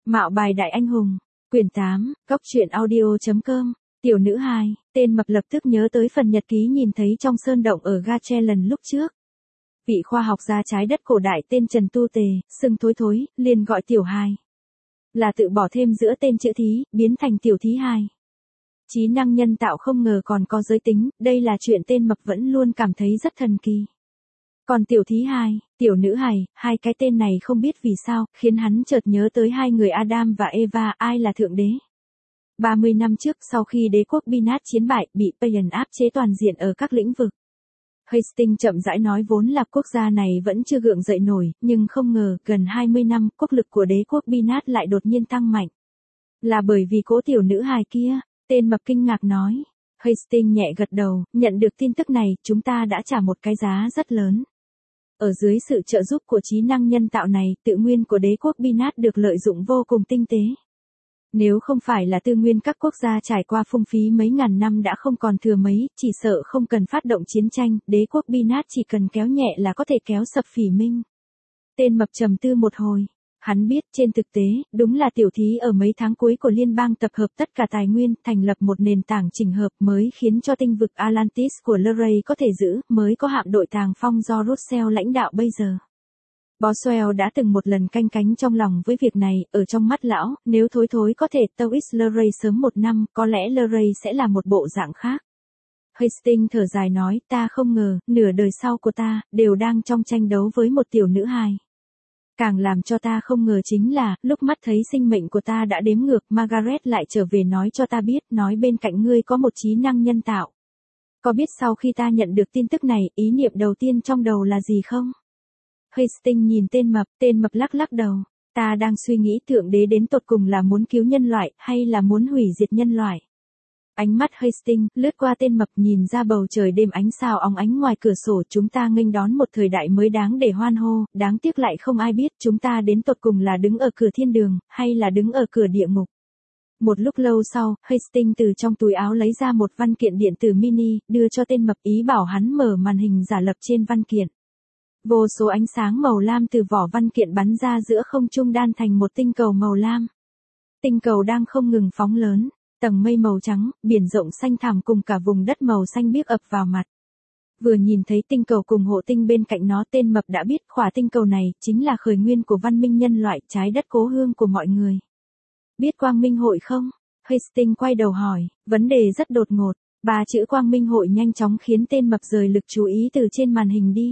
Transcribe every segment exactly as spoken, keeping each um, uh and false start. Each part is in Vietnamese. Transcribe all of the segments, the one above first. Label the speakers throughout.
Speaker 1: Mạo bài đại anh hùng, quyển tám, góc truyện audio.com, tiểu nữ hai, tên mập lập tức nhớ tới phần nhật ký nhìn thấy trong sơn động ở Gacheland lúc trước. Vị khoa học gia trái đất cổ đại tên Trần Tu Tề, sưng thối thối, liền gọi tiểu hai. Là tự bỏ thêm giữa tên chữ thí, biến thành tiểu thí hai. Trí năng nhân tạo không ngờ còn có giới tính, đây là chuyện tên mập vẫn luôn cảm thấy rất thần kỳ. Còn tiểu thí hai, tiểu nữ hài, hai cái tên này không biết vì sao, khiến hắn chợt nhớ tới hai người Adam và Eva, ai là thượng đế. ba mươi năm trước, sau khi đế quốc Binat chiến bại, bị Payan áp chế toàn diện ở các lĩnh vực. Hastings chậm rãi nói vốn là quốc gia này vẫn chưa gượng dậy nổi, nhưng không ngờ, gần hai mươi năm, quốc lực của đế quốc Binat lại đột nhiên tăng mạnh. Là bởi vì cố tiểu nữ hài kia, tên mập kinh ngạc nói. Hastings nhẹ gật đầu, nhận được tin tức này, chúng ta đã trả một cái giá rất lớn. Ở dưới sự trợ giúp của trí năng nhân tạo này, tự nguyên của đế quốc Binat được lợi dụng vô cùng tinh tế. Nếu không phải là tư nguyên các quốc gia trải qua phung phí mấy ngàn năm đã không còn thừa mấy, chỉ sợ không cần phát động chiến tranh, đế quốc Binat chỉ cần kéo nhẹ là có thể kéo sập Phỉ Minh. Tên mập trầm tư một hồi. Hắn biết trên thực tế, đúng là tiểu thí ở mấy tháng cuối của liên bang tập hợp tất cả tài nguyên, thành lập một nền tảng chỉnh hợp mới khiến cho tinh vực Atlantis của Luray có thể giữ, mới có hạm đội tàng phong do Russell lãnh đạo bây giờ. Boswell đã từng một lần canh cánh trong lòng với việc này, ở trong mắt lão, nếu thối thối có thể Towis Luray sớm một năm, có lẽ Luray sẽ là một bộ dạng khác. Hastings thở dài nói, ta không ngờ, nửa đời sau của ta, đều đang trong tranh đấu với một tiểu nữ hài. Càng làm cho ta không ngờ chính là, lúc mắt thấy sinh mệnh của ta đã đếm ngược, Margaret lại trở về nói cho ta biết, nói bên cạnh ngươi có một trí năng nhân tạo. Có biết sau khi ta nhận được tin tức này, ý niệm đầu tiên trong đầu là gì không? Hastings nhìn tên mập, tên mập lắc lắc đầu. Ta đang suy nghĩ thượng đế đến tột cùng là muốn cứu nhân loại, hay là muốn hủy diệt nhân loại? Ánh mắt Hastings lướt qua tên mập nhìn ra bầu trời đêm ánh sao óng ánh ngoài cửa sổ, chúng ta nghênh đón một thời đại mới đáng để hoan hô, đáng tiếc lại không ai biết chúng ta đến tột cùng là đứng ở cửa thiên đường, hay là đứng ở cửa địa ngục. Một lúc lâu sau, Hastings từ trong túi áo lấy ra một văn kiện điện tử mini, đưa cho tên mập ý bảo hắn mở màn hình giả lập trên văn kiện. Vô số ánh sáng màu lam từ vỏ văn kiện bắn ra giữa không trung đan thành một tinh cầu màu lam. Tinh cầu đang không ngừng phóng lớn. Tầng mây màu trắng, biển rộng xanh thẳm cùng cả vùng đất màu xanh biếc ập vào mặt. Vừa nhìn thấy tinh cầu cùng hộ tinh bên cạnh nó, tên mập đã biết khỏa tinh cầu này chính là khởi nguyên của văn minh nhân loại, trái đất cố hương của mọi người. Biết Quang Minh Hội không? Hastings quay đầu hỏi, vấn đề rất đột ngột. Ba chữ Quang Minh Hội nhanh chóng khiến tên mập rời lực chú ý từ trên màn hình đi.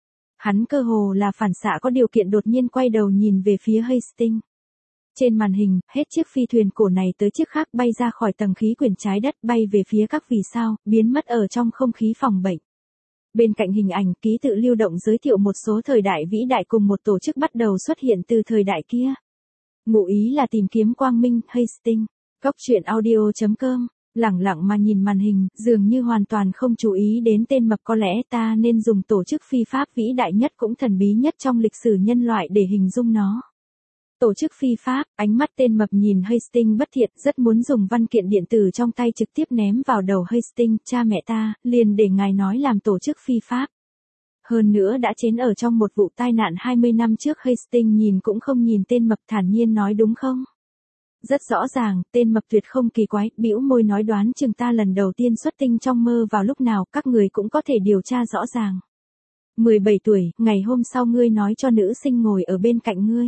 Speaker 1: Hắn cơ hồ là phản xạ có điều kiện đột nhiên quay đầu nhìn về phía Hastings. Trên màn hình, hết chiếc phi thuyền cổ này tới chiếc khác bay ra khỏi tầng khí quyển trái đất, bay về phía các vì sao, biến mất ở trong không khí phòng bệnh. Bên cạnh hình ảnh, ký tự lưu động giới thiệu một số thời đại vĩ đại cùng một tổ chức bắt đầu xuất hiện từ thời đại kia. Ngụ ý là tìm kiếm quang minh. Hastings, góc truyện audio.com, lẳng lặng mà nhìn màn hình, dường như hoàn toàn không chú ý đến tên mập. Có lẽ ta nên dùng tổ chức phi pháp vĩ đại nhất cũng thần bí nhất trong lịch sử nhân loại để hình dung nó. Tổ chức phi pháp, ánh mắt tên mập nhìn Hastings bất thiện, rất muốn dùng văn kiện điện tử trong tay trực tiếp ném vào đầu Hastings, cha mẹ ta, liền để ngài nói làm tổ chức phi pháp. Hơn nữa đã chết ở trong một vụ tai nạn hai mươi năm trước. Hastings nhìn cũng không nhìn tên mập, thản nhiên nói đúng không? Rất rõ ràng, tên mập tuyệt không kỳ quái, bĩu môi nói đoán chừng ta lần đầu tiên xuất tinh trong mơ vào lúc nào, các người cũng có thể điều tra rõ ràng. mười bảy tuổi, ngày hôm sau ngươi nói cho nữ sinh ngồi ở bên cạnh ngươi.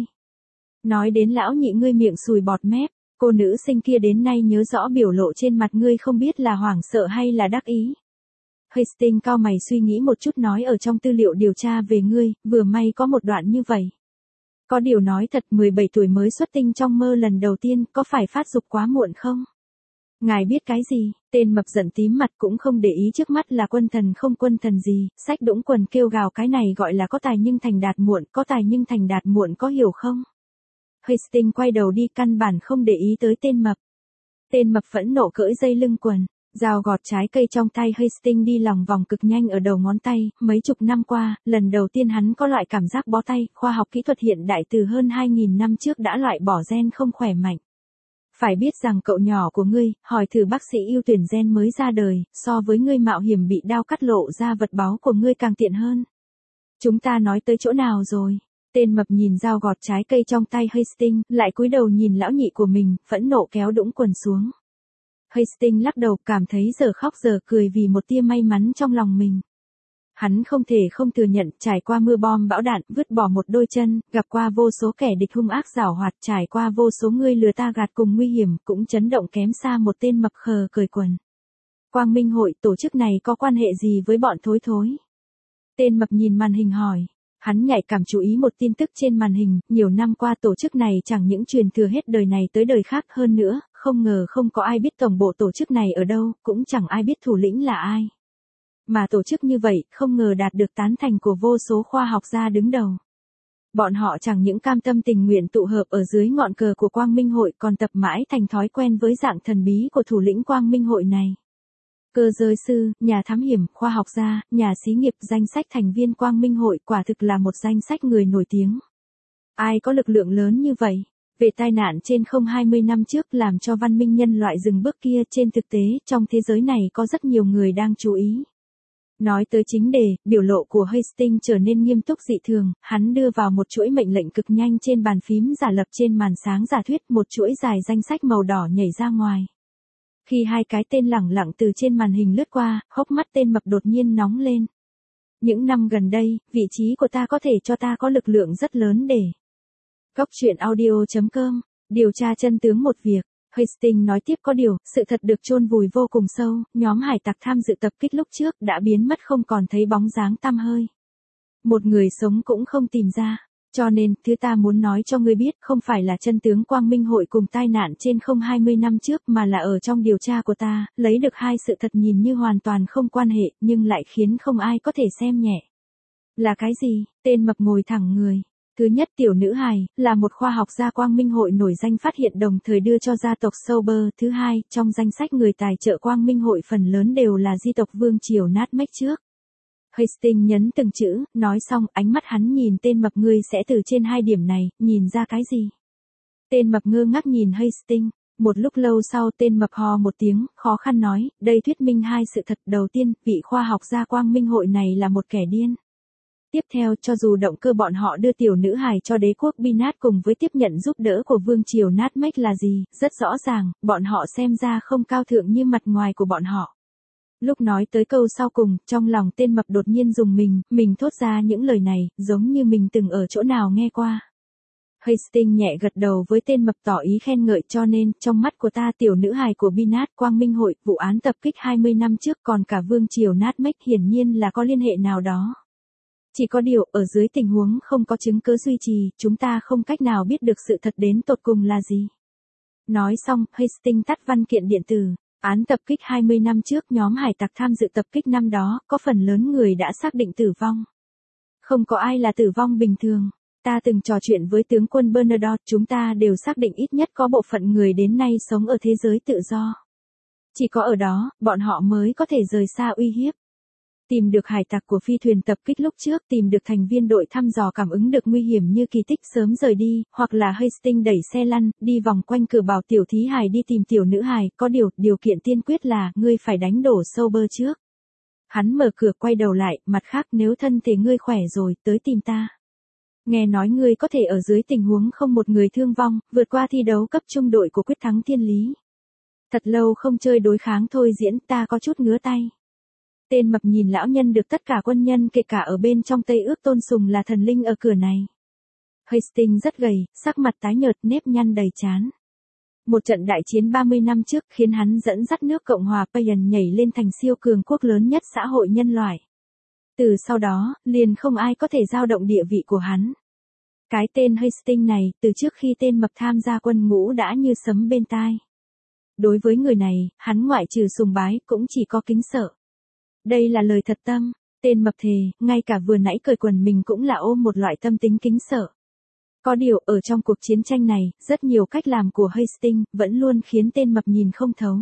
Speaker 1: Nói đến lão nhị ngươi miệng sùi bọt mép, cô nữ sinh kia đến nay nhớ rõ biểu lộ trên mặt ngươi không biết là hoảng sợ hay là đắc ý. Hastings cau mày suy nghĩ một chút nói ở trong tư liệu điều tra về ngươi, vừa may có một đoạn như vậy. Có điều nói thật, mười bảy tuổi mới xuất tinh trong mơ lần đầu tiên, có phải phát dục quá muộn không? Ngài biết cái gì? Tên mập giận tím mặt cũng không để ý trước mắt là quân thần không quân thần gì, sách đũng quần kêu gào cái này gọi là có tài nhưng thành đạt muộn, có tài nhưng thành đạt muộn có hiểu không? Hastings quay đầu đi căn bản không để ý tới tên mập. Tên mập phẫn nộ cởi dây lưng quần, dao gọt trái cây trong tay Hastings đi lòng vòng cực nhanh ở đầu ngón tay, mấy chục năm qua, lần đầu tiên hắn có loại cảm giác bó tay, khoa học kỹ thuật hiện đại từ hơn hai nghìn năm trước đã loại bỏ gen không khỏe mạnh. Phải biết rằng cậu nhỏ của ngươi, hỏi thử bác sĩ ưu tuyển gen mới ra đời, so với ngươi mạo hiểm bị đao cắt lộ ra vật báu của ngươi càng tiện hơn. Chúng ta nói tới chỗ nào rồi? Tên mập nhìn dao gọt trái cây trong tay Hastings, lại cúi đầu nhìn lão nhị của mình, phẫn nộ kéo đũng quần xuống. Hastings lắc đầu, cảm thấy giờ khóc giờ cười vì một tia may mắn trong lòng mình. Hắn không thể không thừa nhận, trải qua mưa bom bão đạn, vứt bỏ một đôi chân, gặp qua vô số kẻ địch hung ác giảo hoạt, trải qua vô số người lừa ta gạt cùng nguy hiểm, cũng chấn động kém xa một tên mập khờ cởi quần. Quang Minh hội, tổ chức này có quan hệ gì với bọn thối thối? Tên mập nhìn màn hình hỏi. Hắn nhạy cảm chú ý một tin tức trên màn hình, nhiều năm qua tổ chức này chẳng những truyền thừa hết đời này tới đời khác, hơn nữa, không ngờ không có ai biết tổng bộ tổ chức này ở đâu, cũng chẳng ai biết thủ lĩnh là ai. Mà tổ chức như vậy, không ngờ đạt được tán thành của vô số khoa học gia đứng đầu. Bọn họ chẳng những cam tâm tình nguyện tụ hợp ở dưới ngọn cờ của Quang Minh hội, còn tập mãi thành thói quen với dạng thần bí của thủ lĩnh Quang Minh hội này. Cơ giới sư, nhà thám hiểm, khoa học gia, nhà xí nghiệp, danh sách thành viên Quang Minh hội quả thực là một danh sách người nổi tiếng. Ai có lực lượng lớn như vậy? Về tai nạn trên không hai mươi năm trước làm cho văn minh nhân loại dừng bước kia, trên thực tế, trong thế giới này có rất nhiều người đang chú ý. Nói tới chính đề, biểu lộ của Hastings trở nên nghiêm túc dị thường, hắn đưa vào một chuỗi mệnh lệnh cực nhanh trên bàn phím giả lập trên màn sáng giả thuyết, một chuỗi dài danh sách màu đỏ nhảy ra ngoài. Khi hai cái tên lẳng lặng từ trên màn hình lướt qua, hốc mắt tên mập đột nhiên nóng lên. Những năm gần đây, vị trí của ta có thể cho ta có lực lượng rất lớn để. Góc truyện audio chấm com, điều tra chân tướng một việc. Hastings nói tiếp, có điều, sự thật được chôn vùi vô cùng sâu, nhóm hải tặc tham dự tập kích lúc trước đã biến mất không còn thấy bóng dáng tăm hơi. Một người sống cũng không tìm ra. Cho nên, thứ ta muốn nói cho ngươi biết không phải là chân tướng Quang Minh hội cùng tai nạn trên không hai mươi năm trước, mà là ở trong điều tra của ta, lấy được hai sự thật nhìn như hoàn toàn không quan hệ, nhưng lại khiến không ai có thể xem nhẹ. Là cái gì? Tên mập ngồi thẳng người. Thứ nhất, tiểu nữ hài, là một khoa học gia Quang Minh hội nổi danh phát hiện đồng thời đưa cho gia tộc Sober. Thứ hai, trong danh sách người tài trợ Quang Minh hội phần lớn đều là di tộc vương triều nát mếch trước. Hastings nhấn từng chữ, nói xong, ánh mắt hắn nhìn tên mập, ngươi sẽ từ trên hai điểm này, nhìn ra cái gì? Tên mập ngơ ngác nhìn Hastings, một lúc lâu sau tên mập hò một tiếng, khó khăn nói, đây thuyết minh hai sự thật. Đầu tiên, vị khoa học gia Quang Minh hội này là một kẻ điên. Tiếp theo, cho dù động cơ bọn họ đưa tiểu nữ hài cho đế quốc Binat cùng với tiếp nhận giúp đỡ của vương triều nát mếch là gì, rất rõ ràng, bọn họ xem ra không cao thượng như mặt ngoài của bọn họ. Lúc nói tới câu sau cùng, trong lòng tên mập đột nhiên rùng mình, mình thốt ra những lời này, giống như mình từng ở chỗ nào nghe qua. Hastings nhẹ gật đầu với tên mập tỏ ý khen ngợi, cho nên, trong mắt của ta tiểu nữ hài của Binat, Quang Minh hội, vụ án tập kích hai mươi năm trước còn cả vương triều nát mếch hiển nhiên là có liên hệ nào đó. Chỉ có điều, ở dưới tình huống không có chứng cứ duy trì, chúng ta không cách nào biết được sự thật đến tột cùng là gì. Nói xong, Hastings tắt văn kiện điện tử. Án tập kích hai mươi năm trước, nhóm hải tặc tham dự tập kích năm đó, có phần lớn người đã xác định tử vong. Không có ai là tử vong bình thường. Ta từng trò chuyện với tướng quân Bernadotte, chúng ta đều xác định ít nhất có bộ phận người đến nay sống ở thế giới tự do. Chỉ có ở đó, bọn họ mới có thể rời xa uy hiếp. Tìm được hải tặc của phi thuyền tập kích lúc trước, tìm được thành viên đội thăm dò cảm ứng được nguy hiểm như kỳ tích sớm rời đi, hoặc là Hastings đẩy xe lăn, đi vòng quanh cửa bảo tiểu thí hài đi tìm tiểu nữ hài, có điều, điều kiện tiên quyết là, ngươi phải đánh đổ Sober trước. Hắn mở cửa quay đầu lại, mặt khác nếu thân thể ngươi khỏe rồi, tới tìm ta. Nghe nói ngươi có thể ở dưới tình huống không một người thương vong, vượt qua thi đấu cấp trung đội của quyết thắng thiên lý. Thật lâu không chơi đối kháng thôi diễn, ta có chút ngứa tay. Tên mập nhìn lão nhân được tất cả quân nhân kể cả ở bên trong Tây ước tôn sùng là thần linh ở cửa này. Hastings rất gầy, sắc mặt tái nhợt, nếp nhăn đầy trán. Một trận đại chiến ba mươi năm trước khiến hắn dẫn dắt nước Cộng hòa Payan nhảy lên thành siêu cường quốc lớn nhất xã hội nhân loại. Từ sau đó, liền không ai có thể dao động địa vị của hắn. Cái tên Hastings này, từ trước khi tên mập tham gia quân ngũ đã như sấm bên tai. Đối với người này, hắn ngoại trừ sùng bái, cũng chỉ có kính sợ. Đây là lời thật tâm, tên mập thề, ngay cả vừa nãy cởi quần mình cũng là ôm một loại tâm tính kính sợ. Có điều, ở trong cuộc chiến tranh này, rất nhiều cách làm của Hastings, vẫn luôn khiến tên mập nhìn không thấu.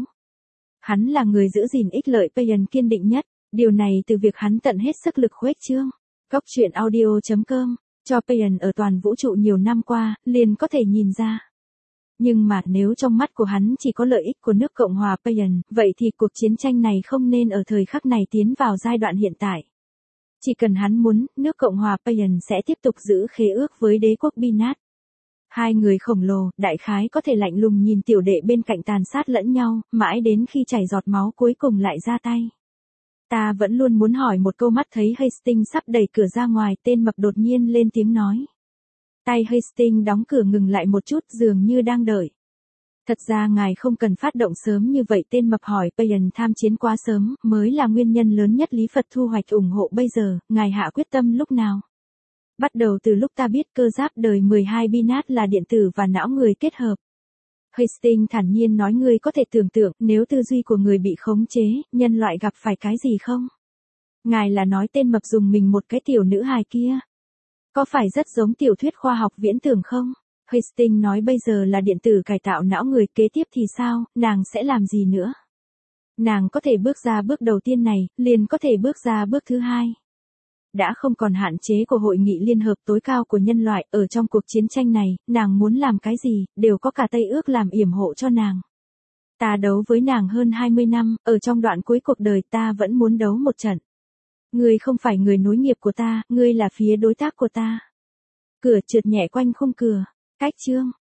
Speaker 1: Hắn là người giữ gìn ích lợi Payan kiên định nhất, điều này từ việc hắn tận hết sức lực khuếch trương. Góc truyện audio chấm com, cho Payan ở toàn vũ trụ nhiều năm qua, liền có thể nhìn ra. Nhưng mà nếu trong mắt của hắn chỉ có lợi ích của nước Cộng hòa Payan, vậy thì cuộc chiến tranh này không nên ở thời khắc này tiến vào giai đoạn hiện tại. Chỉ cần hắn muốn, nước Cộng hòa Payan sẽ tiếp tục giữ khế ước với đế quốc Binat. Hai người khổng lồ, đại khái có thể lạnh lùng nhìn tiểu đệ bên cạnh tàn sát lẫn nhau, mãi đến khi chảy giọt máu cuối cùng lại ra tay. Ta vẫn luôn muốn hỏi một câu, mắt thấy Hastings sắp đẩy cửa ra ngoài, tên mập đột nhiên lên tiếng nói. Tay Hastings đóng cửa ngừng lại một chút, dường như đang đợi. Thật ra ngài không cần phát động sớm như vậy, tên mập hỏi. Payan tham chiến quá sớm, mới là nguyên nhân lớn nhất. Lý Phật thu hoạch ủng hộ bây giờ, ngài hạ quyết tâm lúc nào? Bắt đầu từ lúc ta biết cơ giáp đời mười hai Binat là điện tử và não người kết hợp. Hastings thản nhiên nói, ngươi có thể tưởng tượng, nếu tư duy của người bị khống chế, nhân loại gặp phải cái gì không? Ngài là nói tên mập dùng mình một cái tiểu nữ hài kia. Có phải rất giống tiểu thuyết khoa học viễn tưởng không? Hastings nói, bây giờ là điện tử cải tạo não người, kế tiếp thì sao, nàng sẽ làm gì nữa? Nàng có thể bước ra bước đầu tiên này, liền có thể bước ra bước thứ hai. Đã không còn hạn chế của hội nghị liên hợp tối cao của nhân loại, ở trong cuộc chiến tranh này, nàng muốn làm cái gì, đều có cả Tây ước làm yểm hộ cho nàng. Ta đấu với nàng hơn hai mươi năm, ở trong đoạn cuối cuộc đời ta vẫn muốn đấu một trận. Ngươi không phải người nối nghiệp của ta, ngươi là phía đối tác của ta. Cửa trượt nhẹ quanh khung cửa. Cách chương.